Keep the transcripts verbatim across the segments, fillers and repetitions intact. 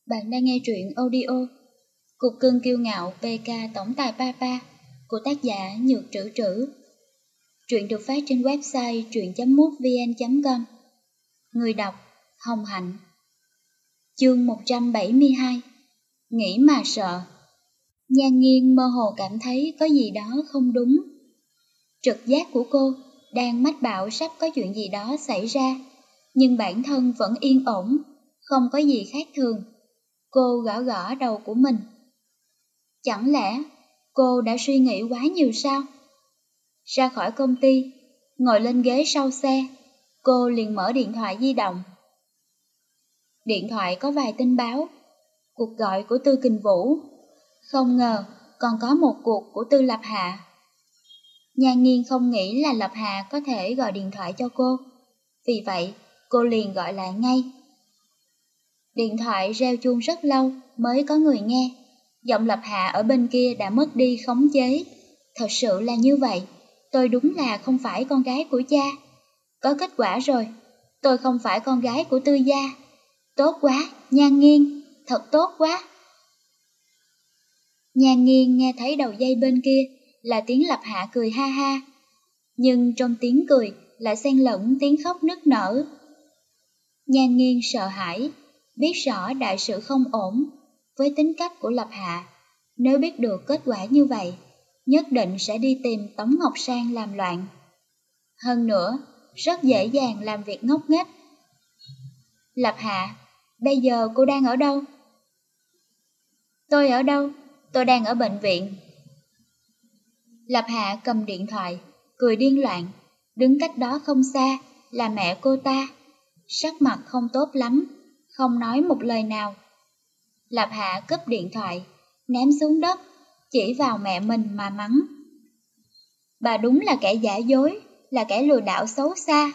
Bạn đang nghe truyện audio Cục cưng kiêu ngạo pê ca tổng tài Papa của tác giả Nhược Trữ Trữ. Truyện được phát trên website truyện chấm mútvn chấm com. Người đọc Hồng Hạnh. Chương một trăm bảy mươi hai. Nghĩ mà sợ. Nhan Nghiên mơ hồ cảm thấy có gì đó không đúng. Trực giác của cô đang mách bảo sắp có chuyện gì đó xảy ra, nhưng bản thân vẫn yên ổn, không có gì khác thường. Cô gõ gõ đầu của mình. Chẳng lẽ cô đã suy nghĩ quá nhiều sao? Ra khỏi công ty, ngồi lên ghế sau xe, cô liền mở điện thoại di động. Điện thoại có vài tin báo. Cuộc gọi của Tư Kình Vũ. Không ngờ còn có một cuộc của Tư Lập Hạ. Nhan Nghiên không nghĩ là Lập Hạ có thể gọi điện thoại cho cô. Vì vậy, cô liền gọi lại ngay. Điện thoại reo chuông rất lâu mới có người nghe. Giọng Lập Hạ ở bên kia đã mất đi khống chế. Thật sự là như vậy, tôi đúng là không phải con gái của cha. Có kết quả rồi, tôi không phải con gái của Tư gia. Tốt quá, Nhan Nghiên, thật tốt quá. Nhan Nghiên nghe thấy đầu dây bên kia là tiếng Lập Hạ cười ha ha. Nhưng trong tiếng cười lại xen lẫn tiếng khóc nức nở. Nhan Nghiên sợ hãi, biết rõ đại sự không ổn. Với tính cách của Lập Hạ, nếu biết được kết quả như vậy, nhất định sẽ đi tìm Tống Ngọc Sang làm loạn. Hơn nữa, rất dễ dàng làm việc ngốc nghếch. Lập Hạ, bây giờ cô đang ở đâu? Tôi ở đâu? Tôi đang ở bệnh viện. Lập Hạ cầm điện thoại, cười điên loạn. Đứng cách đó không xa là mẹ cô ta. Sắc mặt không tốt lắm, không nói một lời nào. Lập Hạ cúp điện thoại, ném xuống đất, chỉ vào mẹ mình mà mắng. Bà đúng là kẻ giả dối, là kẻ lừa đảo xấu xa.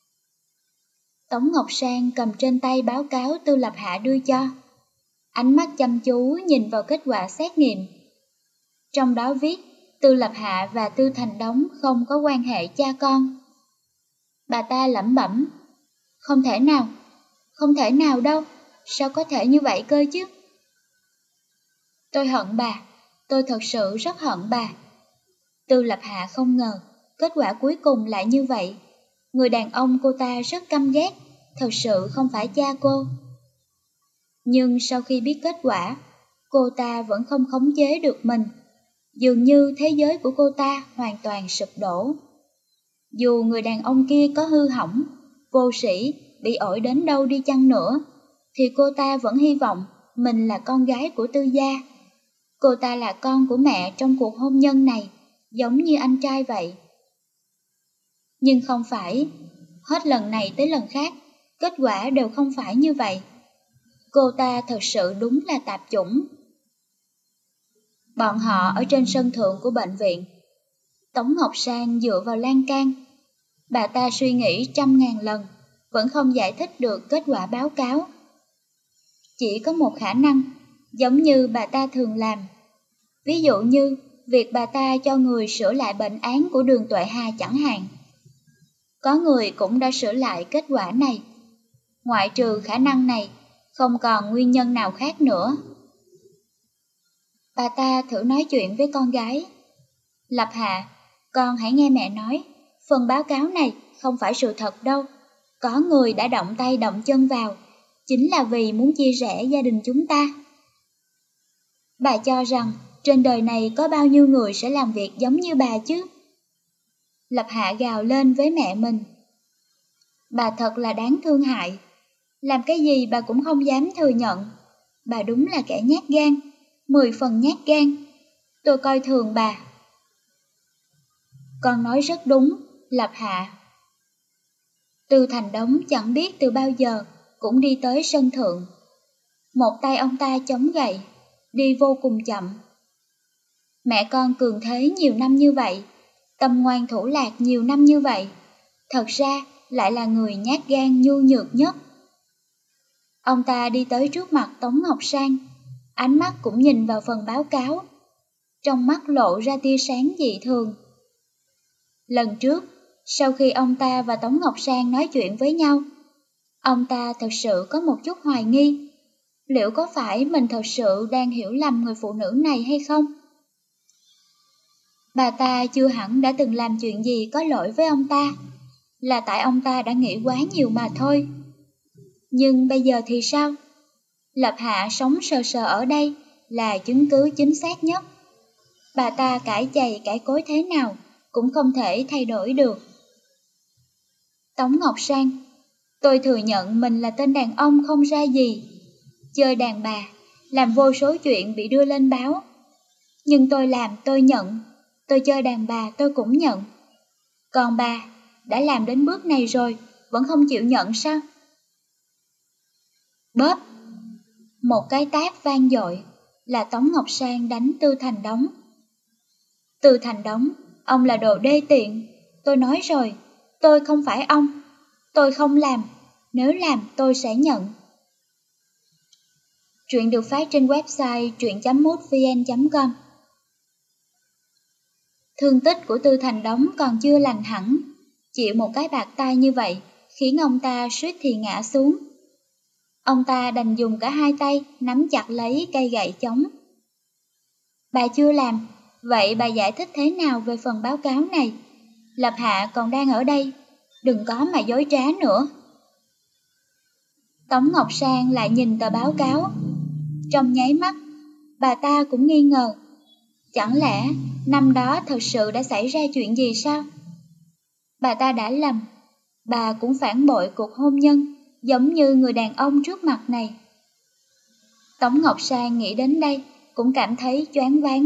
Tống Ngọc Sang cầm trên tay báo cáo Tư Lập Hạ đưa cho. Ánh mắt chăm chú nhìn vào kết quả xét nghiệm. Trong đó viết Tư Lập Hạ và Tư Thành Đống không có quan hệ cha con. Bà ta lẩm bẩm. Không thể nào, không thể nào đâu, sao có thể như vậy cơ chứ? Tôi hận bà, tôi thật sự rất hận bà. Tư Lập Hạ không ngờ, kết quả cuối cùng lại như vậy. Người đàn ông cô ta rất căm ghét, thật sự không phải cha cô. Nhưng sau khi biết kết quả, cô ta vẫn không khống chế được mình. Dường như thế giới của cô ta hoàn toàn sụp đổ. Dù người đàn ông kia có hư hỏng, vô sĩ, bị ổi đến đâu đi chăng nữa, thì cô ta vẫn hy vọng mình là con gái của Tư gia. Cô ta là con của mẹ trong cuộc hôn nhân này, giống như anh trai vậy. Nhưng không phải, hết lần này tới lần khác, kết quả đều không phải như vậy. Cô ta thật sự đúng là tạp chủng. Bọn họ ở trên sân thượng của bệnh viện. Tống Ngọc Sang dựa vào lan can. Bà ta suy nghĩ trăm ngàn lần, vẫn không giải thích được kết quả báo cáo. Chỉ có một khả năng, giống như bà ta thường làm. Ví dụ như việc bà ta cho người sửa lại bệnh án của Đường Tuệ Hà chẳng hạn. Có người cũng đã sửa lại kết quả này. Ngoại trừ khả năng này, không còn nguyên nhân nào khác nữa. Bà ta thử nói chuyện với con gái. Lập Hạ, con hãy nghe mẹ nói, phần báo cáo này không phải sự thật đâu. Có người đã động tay động chân vào, chính là vì muốn chia rẽ gia đình chúng ta. Bà cho rằng trên đời này có bao nhiêu người sẽ làm việc giống như bà chứ? Lập Hạ gào lên với mẹ mình. Bà thật là đáng thương hại. Làm cái gì bà cũng không dám thừa nhận. Bà đúng là kẻ nhát gan, mười phần nhát gan. Tôi coi thường bà. Con nói rất đúng, Lập Hạ. Tư Thành Đống chẳng biết từ bao giờ cũng đi tới sân thượng. Một tay ông ta chống gậy, đi vô cùng chậm. Mẹ con cường thế nhiều năm như vậy, tâm ngoan thủ lạc nhiều năm như vậy, thật ra lại là người nhát gan nhu nhược nhất. Ông ta đi tới trước mặt Tống Ngọc Sang, ánh mắt cũng nhìn vào phần báo cáo. Trong mắt lộ ra tia sáng dị thường. Lần trước, sau khi ông ta và Tống Ngọc Sang nói chuyện với nhau, ông ta thật sự có một chút hoài nghi. liệu có phải mình thật sự đang hiểu lầm người phụ nữ này hay không? Bà ta chưa hẳn đã từng làm chuyện gì có lỗi với ông ta, là tại ông ta đã nghĩ quá nhiều mà thôi. Nhưng bây giờ thì sao? Lập Hạ sống sờ sờ ở đây là chứng cứ chính xác nhất. Bà ta cãi chày cãi cối thế nào cũng không thể thay đổi được. Tống Ngọc Sang, tôi thừa nhận mình là tên đàn ông không ra gì, chơi đàn bà, làm vô số chuyện bị đưa lên báo. Nhưng tôi làm tôi nhận, tôi chơi đàn bà tôi cũng nhận. Còn bà, đã làm đến bước này rồi, vẫn không chịu nhận sao? Bóp! Một cái tát vang dội là Tống Ngọc Sang đánh Tư Thành Đống. Tư Thành Đống, ông là đồ đê tiện. Tôi nói rồi, tôi không phải ông. Tôi không làm, nếu làm tôi sẽ nhận. Truyện được phát trên website truyện chấm mútvn chấm com. Thương tích của Tư Thành Đống còn chưa lành hẳn, chịu một cái bạt tai như vậy khiến ông ta suýt thì ngã xuống. Ông ta đành dùng cả hai tay nắm chặt lấy cây gậy chống. Bà chưa làm, vậy bà giải thích thế nào về phần báo cáo này? Lập Hạ còn đang ở đây, đừng có mà dối trá nữa. Tống Ngọc Sang lại nhìn tờ báo cáo. Trong nháy mắt, bà ta cũng nghi ngờ. Chẳng lẽ năm đó thật sự đã xảy ra chuyện gì sao? Bà ta đã lầm, bà cũng phản bội cuộc hôn nhân giống như người đàn ông trước mặt này. Tống Ngọc Sang nghĩ đến đây cũng cảm thấy choáng váng.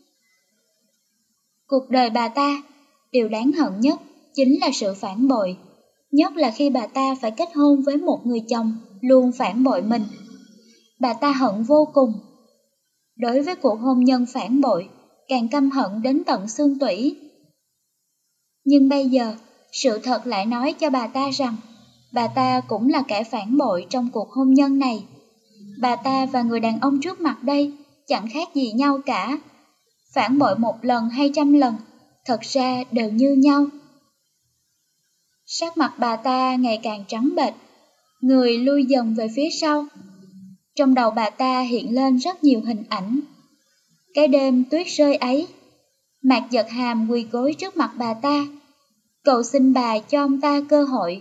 Cuộc đời bà ta, điều đáng hận nhất chính là sự phản bội, nhất là khi bà ta phải kết hôn với một người chồng luôn phản bội mình. Bà ta hận vô cùng. Đối với cuộc hôn nhân phản bội, càng căm hận đến tận xương tủy. Nhưng bây giờ, sự thật lại nói cho bà ta rằng, bà ta cũng là kẻ phản bội trong cuộc hôn nhân này. Bà ta và người đàn ông trước mặt đây chẳng khác gì nhau cả. Phản bội một lần hay trăm lần, thật ra đều như nhau. Sắc mặt bà ta ngày càng trắng bệch, người lui dần về phía sau. Trong đầu bà ta hiện lên rất nhiều hình ảnh. Cái đêm tuyết rơi ấy, Mạc Giật Hàm quỳ gối trước mặt bà ta, cầu xin bà cho ông ta cơ hội.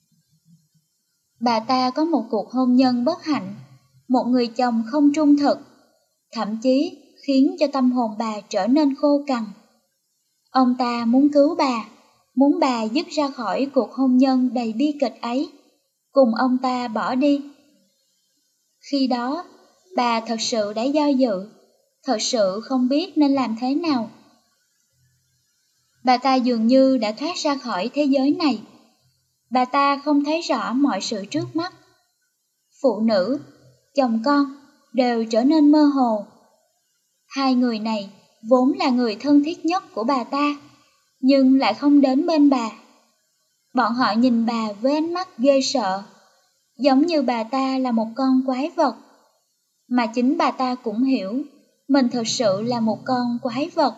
Bà ta có một cuộc hôn nhân bất hạnh, một người chồng không trung thực, thậm chí khiến cho tâm hồn bà trở nên khô cằn. Ông ta muốn cứu bà, muốn bà dứt ra khỏi cuộc hôn nhân đầy bi kịch ấy, cùng ông ta bỏ đi. Khi đó, bà thật sự đã do dự, thật sự không biết nên làm thế nào. Bà ta dường như đã thoát ra khỏi thế giới này. Bà ta không thấy rõ mọi sự trước mắt. Phụ nữ, chồng con đều trở nên mơ hồ. Hai người này vốn là người thân thiết nhất của bà ta, nhưng lại không đến bên bà. Bọn họ nhìn bà với ánh mắt ghê sợ, giống như bà ta là một con quái vật. Mà chính bà ta cũng hiểu, mình thật sự là một con quái vật.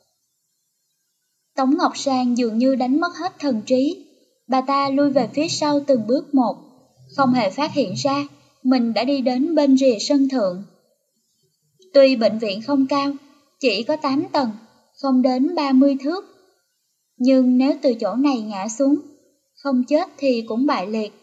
Tống Ngọc Sang dường như đánh mất hết thần trí. Bà ta lui về phía sau từng bước một, không hề phát hiện ra mình đã đi đến bên rìa sân thượng. Tuy bệnh viện không cao, chỉ có tám tầng, không đến ba mươi thước. Nhưng nếu từ chỗ này ngã xuống, không chết thì cũng bại liệt.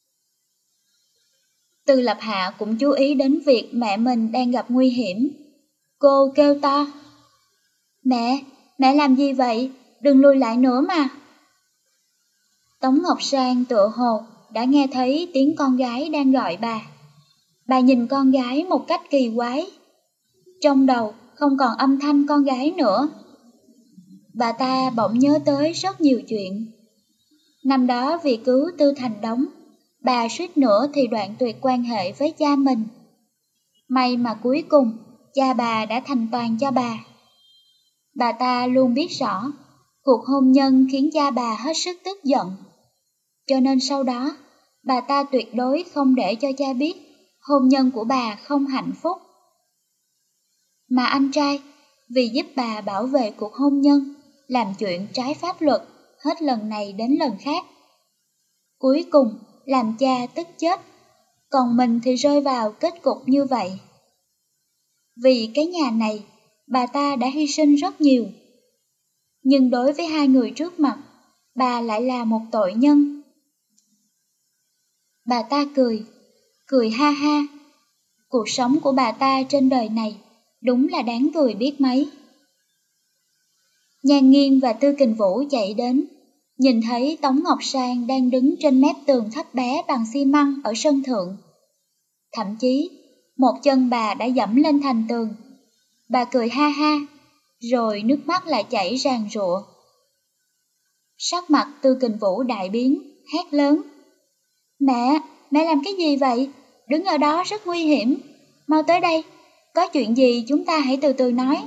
Từ Lập Hạ cũng chú ý đến việc mẹ mình đang gặp nguy hiểm. Cô kêu to. Mẹ, mẹ làm gì vậy? Đừng lùi lại nữa mà. Tống Ngọc Sang tựa hồ đã nghe thấy tiếng con gái đang gọi bà. Bà nhìn con gái một cách kỳ quái. Trong đầu không còn âm thanh con gái nữa. Bà ta bỗng nhớ tới rất nhiều chuyện. Năm đó vì cứu Tư Thành Đống, bà suýt nữa thì đoạn tuyệt quan hệ với cha mình. May mà cuối cùng, cha bà đã thành toàn cho bà. Bà ta luôn biết rõ, cuộc hôn nhân khiến cha bà hết sức tức giận. Cho nên sau đó, bà ta tuyệt đối không để cho cha biết hôn nhân của bà không hạnh phúc. Mà anh trai, vì giúp bà bảo vệ cuộc hôn nhân, làm chuyện trái pháp luật hết lần này đến lần khác. Cuối cùng, làm cha tức chết. còn mình thì rơi vào kết cục như vậy. Vì cái nhà này, bà ta đã hy sinh rất nhiều. Nhưng đối với hai người trước mặt, bà lại là một tội nhân. Bà ta cười, cười ha ha. Cuộc sống của bà ta trên đời này đúng là đáng cười biết mấy. Nhan Nghiên và Tư Kình Vũ chạy đến, nhìn thấy Tống Ngọc Sang đang đứng trên mép tường thấp bé bằng xi măng ở sân thượng. Thậm chí, một chân bà đã dẫm lên thành tường. Bà cười ha ha, rồi nước mắt lại chảy ràn rụa. Sắc mặt Tư Kình Vũ đại biến, hét lớn. Mẹ, mẹ làm cái gì vậy? Đứng ở đó rất nguy hiểm. Mau tới đây, có chuyện gì chúng ta hãy từ từ nói.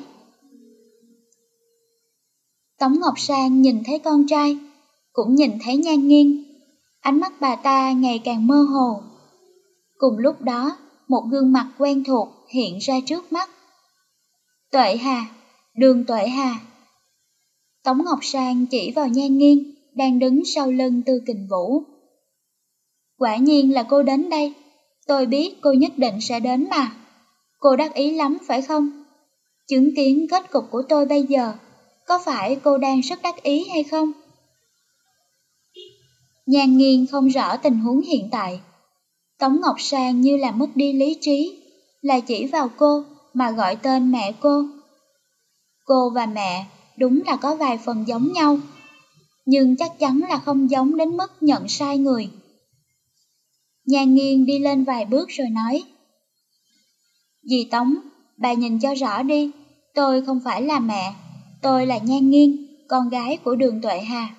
Tống Ngọc Sang nhìn thấy con trai, cũng nhìn thấy Nhan Nghiên. Ánh mắt bà ta ngày càng mơ hồ. Cùng lúc đó, một gương mặt quen thuộc hiện ra trước mắt. Tuệ Hà, Đường Tuệ Hà. Tống Ngọc Sang chỉ vào Nhan Nghiên, đang đứng sau lưng Tư Kình Vũ. Quả nhiên là cô đến đây, tôi biết cô nhất định sẽ đến mà. Cô đắc ý lắm phải không? Chứng kiến kết cục của tôi bây giờ, có phải cô đang rất đắc ý hay không? Nhan Nghiên không rõ tình huống hiện tại. Tống Ngọc Sang như là mất đi lý trí, là chỉ vào cô mà gọi tên mẹ cô. Cô và mẹ đúng là có vài phần giống nhau, nhưng chắc chắn là không giống đến mức nhận sai người. Nhan Nghiên đi lên vài bước rồi nói. Dì Tống, bà nhìn cho rõ đi, tôi không phải là mẹ, tôi là Nhan Nghiên, con gái của Đường Tuệ Hà.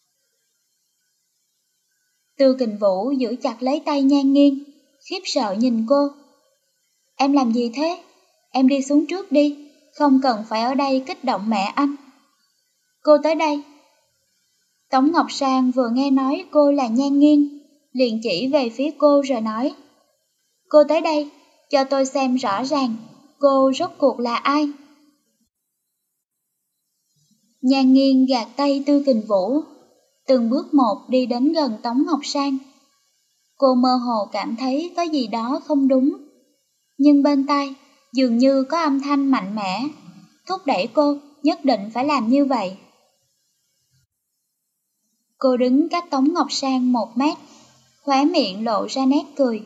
Tư Kình Vũ giữ chặt lấy tay Nhan Nghiên, khiếp sợ nhìn cô. Em làm gì thế? Em đi xuống trước đi, không cần phải ở đây kích động mẹ anh. Cô tới đây. Tống Ngọc Sang vừa nghe nói cô là Nhan Nghiên, liền chỉ về phía cô rồi nói. Cô tới đây, cho tôi xem rõ ràng, cô rốt cuộc là ai? Nhan Nghiên gạt tay Tư Kình Vũ, từng bước một đi đến gần Tống Ngọc Sang. Cô mơ hồ cảm thấy có gì đó không đúng, nhưng bên tai dường như có âm thanh mạnh mẽ, thúc đẩy cô nhất định phải làm như vậy. Cô đứng cách Tống Ngọc Sang một mét, khóe miệng lộ ra nét cười.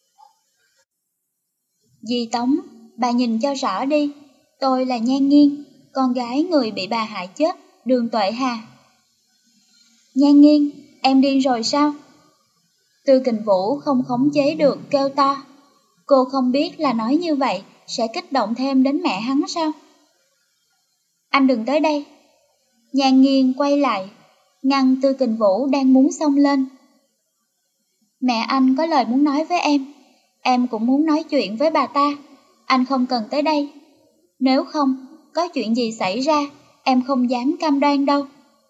Dì Tống, bà nhìn cho rõ đi, tôi là Nhan Nghiên, con gái người bị bà hại chết, Đường Tuệ Hà. Nhan Nghiên, em điên rồi sao? Tư Kình Vũ không khống chế được kêu to. Cô không biết là nói như vậy sẽ kích động thêm đến mẹ hắn sao? Anh đừng tới đây. Nhan Nghiên quay lại, ngăn Tư Kình Vũ đang muốn xông lên. Mẹ anh có lời muốn nói với em, em cũng muốn nói chuyện với bà ta, anh không cần tới đây. Nếu không, có chuyện gì xảy ra, em không dám cam đoan đâu.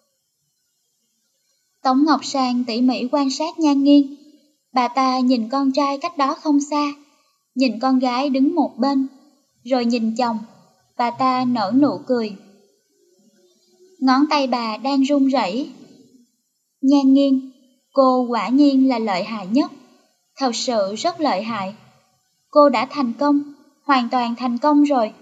Tống Ngọc Sang tỉ mỉ quan sát Nhan Nghiên. Bà ta nhìn con trai cách đó không xa, nhìn con gái đứng một bên, rồi nhìn chồng. Bà ta nở nụ cười. Ngón tay bà đang run rẩy. Nhan Nghiên, cô quả nhiên là lợi hại nhất, thật sự rất lợi hại. Cô đã thành công, hoàn toàn thành công rồi.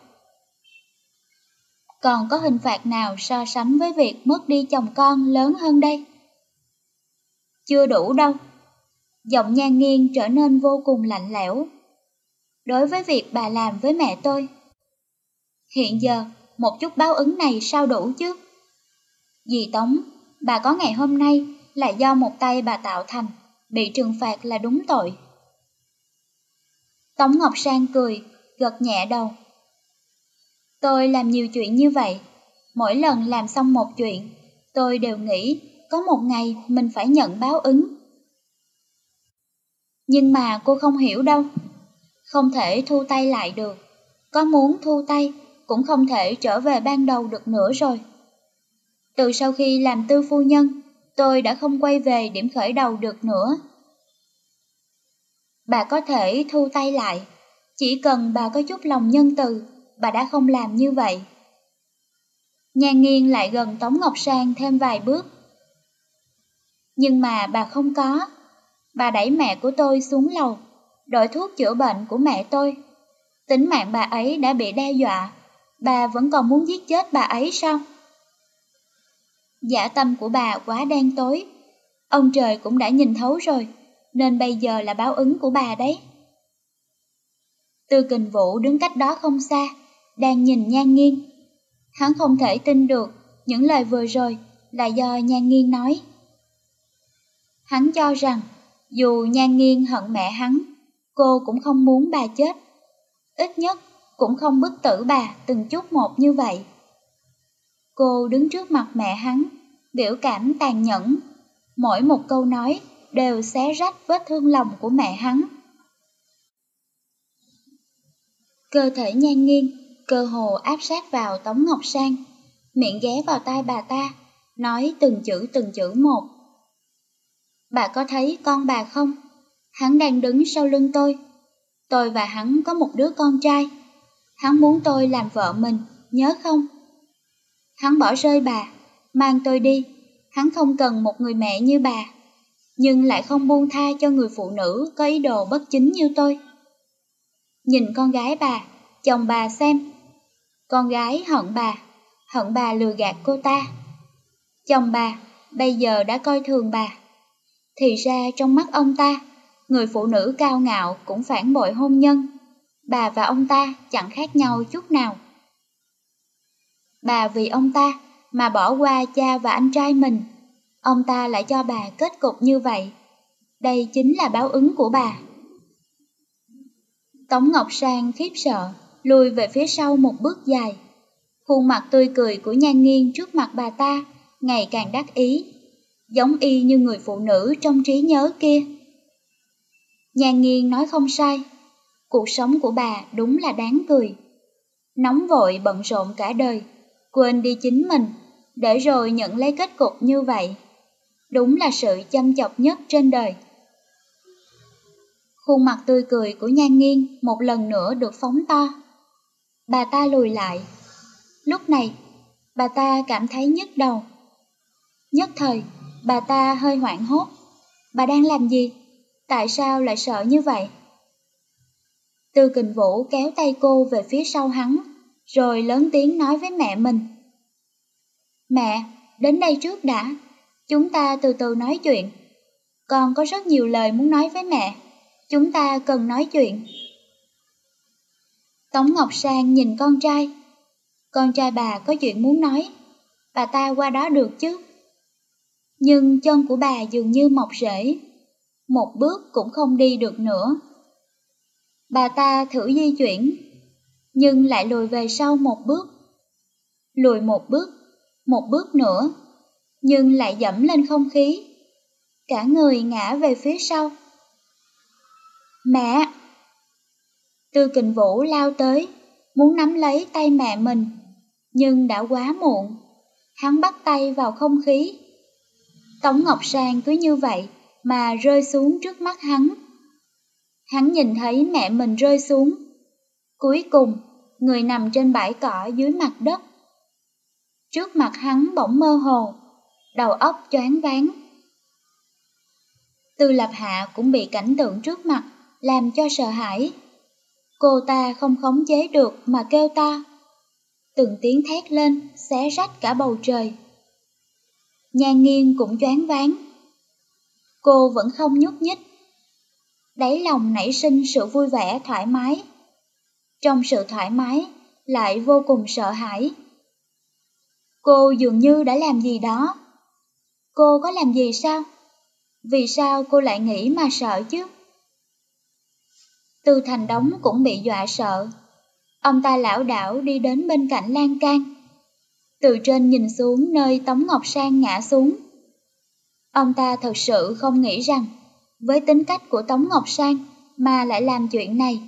Còn có hình phạt nào so sánh với việc mất đi chồng con lớn hơn đây? Chưa đủ đâu. Giọng Nhan Nghiên trở nên vô cùng lạnh lẽo. Đối với việc bà làm với mẹ tôi, hiện giờ một chút báo ứng này sao đủ chứ? Dì Tống, bà có ngày hôm nay là do một tay bà tạo thành, bị trừng phạt là đúng tội. Tống Ngọc Sang cười, gật nhẹ đầu. Tôi làm nhiều chuyện như vậy, mỗi lần làm xong một chuyện, tôi đều nghĩ có một ngày mình phải nhận báo ứng. Nhưng mà cô không hiểu đâu, không thể thu tay lại được, có muốn thu tay cũng không thể trở về ban đầu được nữa rồi. Từ sau khi làm tư phu nhân, tôi đã không quay về điểm khởi đầu được nữa. Bà có thể thu tay lại, chỉ cần bà có chút lòng nhân từ, bà đã không làm như vậy. Nhan Nghiên lại gần Tống Ngọc Sang thêm vài bước. Nhưng mà bà không có, bà đẩy mẹ của tôi xuống lầu, đổi thuốc chữa bệnh của mẹ tôi. Tính mạng bà ấy đã bị đe dọa, bà vẫn còn muốn giết chết bà ấy sao? Dã tâm của bà quá đen tối, ông trời cũng đã nhìn thấu rồi, nên bây giờ là báo ứng của bà đấy. Tư Kình Vũ đứng cách đó không xa, đang nhìn Nhan Nghiên. Hắn không thể tin được những lời vừa rồi là do Nhan Nghiên nói. Hắn cho rằng dù Nhan Nghiên hận mẹ hắn, cô cũng không muốn bà chết. Ít nhất cũng không bức tử bà từng chút một như vậy. Cô đứng trước mặt mẹ hắn, biểu cảm tàn nhẫn. Mỗi một câu nói đều xé rách vết thương lòng của mẹ hắn. Cơ thể Nhan Nghiên cơ hồ áp sát vào Tống Ngọc Sang, miệng ghé vào tai bà ta, nói từng chữ từng chữ một. Bà có thấy con bà không? Hắn đang đứng sau lưng tôi. Tôi và hắn có một đứa con trai. Hắn muốn tôi làm vợ mình, nhớ không? Hắn bỏ rơi bà, mang tôi đi. Hắn không cần một người mẹ như bà, nhưng lại không buông tha cho người phụ nữ có ý đồ bất chính như tôi. Nhìn con gái bà, chồng bà xem. Con gái hận bà, hận bà lừa gạt cô ta. Chồng bà bây giờ đã coi thường bà. Thì ra trong mắt ông ta, người phụ nữ cao ngạo cũng phản bội hôn nhân. Bà và ông ta chẳng khác nhau chút nào. Bà vì ông ta mà bỏ qua cha và anh trai mình. Ông ta lại cho bà kết cục như vậy. Đây chính là báo ứng của bà. Tống Ngọc Sang khiếp sợ, lùi về phía sau một bước dài. Khuôn mặt tươi cười của Nhan Nghiên trước mặt bà ta ngày càng đắc ý, giống y như người phụ nữ trong trí nhớ kia. Nhan Nghiên nói không sai, cuộc sống của bà đúng là đáng cười. Nóng vội bận rộn cả đời, quên đi chính mình, để rồi nhận lấy kết cục như vậy. Đúng là sự chăm chọc nhất trên đời. Khuôn mặt tươi cười của Nhan Nghiên một lần nữa được phóng to. Bà ta lùi lại. Lúc này, bà ta cảm thấy nhức đầu. Nhất thời, bà ta hơi hoảng hốt. Bà đang làm gì? Tại sao lại sợ như vậy? Tư Kình Vũ kéo tay cô về phía sau hắn, rồi lớn tiếng nói với mẹ mình. Mẹ, đến đây trước đã. Chúng ta từ từ nói chuyện. Con có rất nhiều lời muốn nói với mẹ. Chúng ta cần nói chuyện. Tống Ngọc Sang nhìn con trai. Con trai bà có chuyện muốn nói. Bà ta qua đó được chứ? Nhưng chân của bà dường như mọc rễ. Một bước cũng không đi được nữa. Bà ta thử di chuyển, nhưng lại lùi về sau một bước. Lùi một bước, một bước nữa, nhưng lại dẫm lên không khí. Cả người ngã về phía sau. Mẹ! Tư Kình Vũ lao tới, muốn nắm lấy tay mẹ mình, nhưng đã quá muộn. Hắn bắt tay vào không khí. Tống Ngọc Sang cứ như vậy mà rơi xuống trước mắt hắn. Hắn nhìn thấy mẹ mình rơi xuống. Cuối cùng, người nằm trên bãi cỏ dưới mặt đất. Trước mặt hắn bỗng mơ hồ, đầu óc choáng váng. Tư Lập Hạ cũng bị cảnh tượng trước mặt làm cho sợ hãi. Cô ta không khống chế được mà kêu to. Từng tiếng thét lên xé rách cả bầu trời. Nhan Nghiên cũng choáng váng. Cô vẫn không nhúc nhích. Đáy lòng nảy sinh sự vui vẻ thoải mái. Trong sự thoải mái lại vô cùng sợ hãi. Cô dường như đã làm gì đó. Cô có làm gì sao? Vì sao cô lại nghĩ mà sợ chứ? Tư Thành Đống cũng bị dọa sợ. Ông ta lảo đảo đi đến bên cạnh lan can, từ trên nhìn xuống nơi Tống Ngọc Sang ngã xuống. Ông ta thật sự không nghĩ rằng với tính cách của Tống Ngọc Sang mà lại làm chuyện này.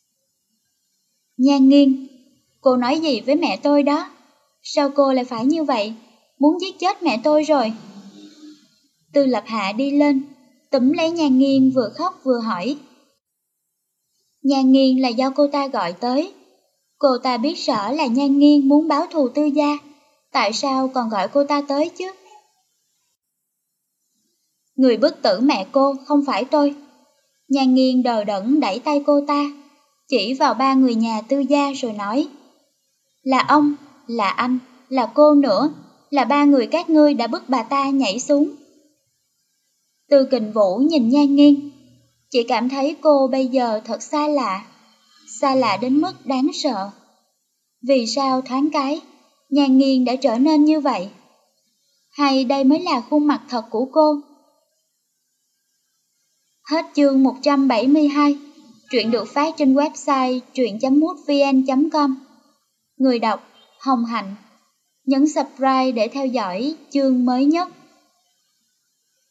Nhan Nghiên, cô nói gì với mẹ tôi đó? Sao cô lại phải như vậy? Muốn giết chết mẹ tôi rồi. Tư Lập Hạ đi lên, túm lấy Nhan Nghiên vừa khóc vừa hỏi. Nhan Nghiên là do cô ta gọi tới. Cô ta biết rõ là Nhan Nghiên muốn báo thù Tư gia. Tại sao còn gọi cô ta tới chứ? Người bức tử mẹ cô không phải tôi. Nhan Nghiên đờ đẫn đẩy tay cô ta, chỉ vào ba người nhà Tư gia rồi nói: Là ông, là anh, là cô nữa, là ba người các ngươi đã bức bà ta nhảy xuống. Tư Kình Vũ nhìn Nhan Nghiên, chỉ cảm thấy cô bây giờ thật xa lạ, xa lạ đến mức đáng sợ. Vì sao thoáng cái, Nhan Nghiên đã trở nên như vậy? Hay đây mới là khuôn mặt thật của cô? Hết chương một trăm bảy mươi hai, truyện được phát trên website truyện chấm mútvn chấm com. Người đọc Hồng Hạnh. Nhấn subscribe để theo dõi chương mới nhất.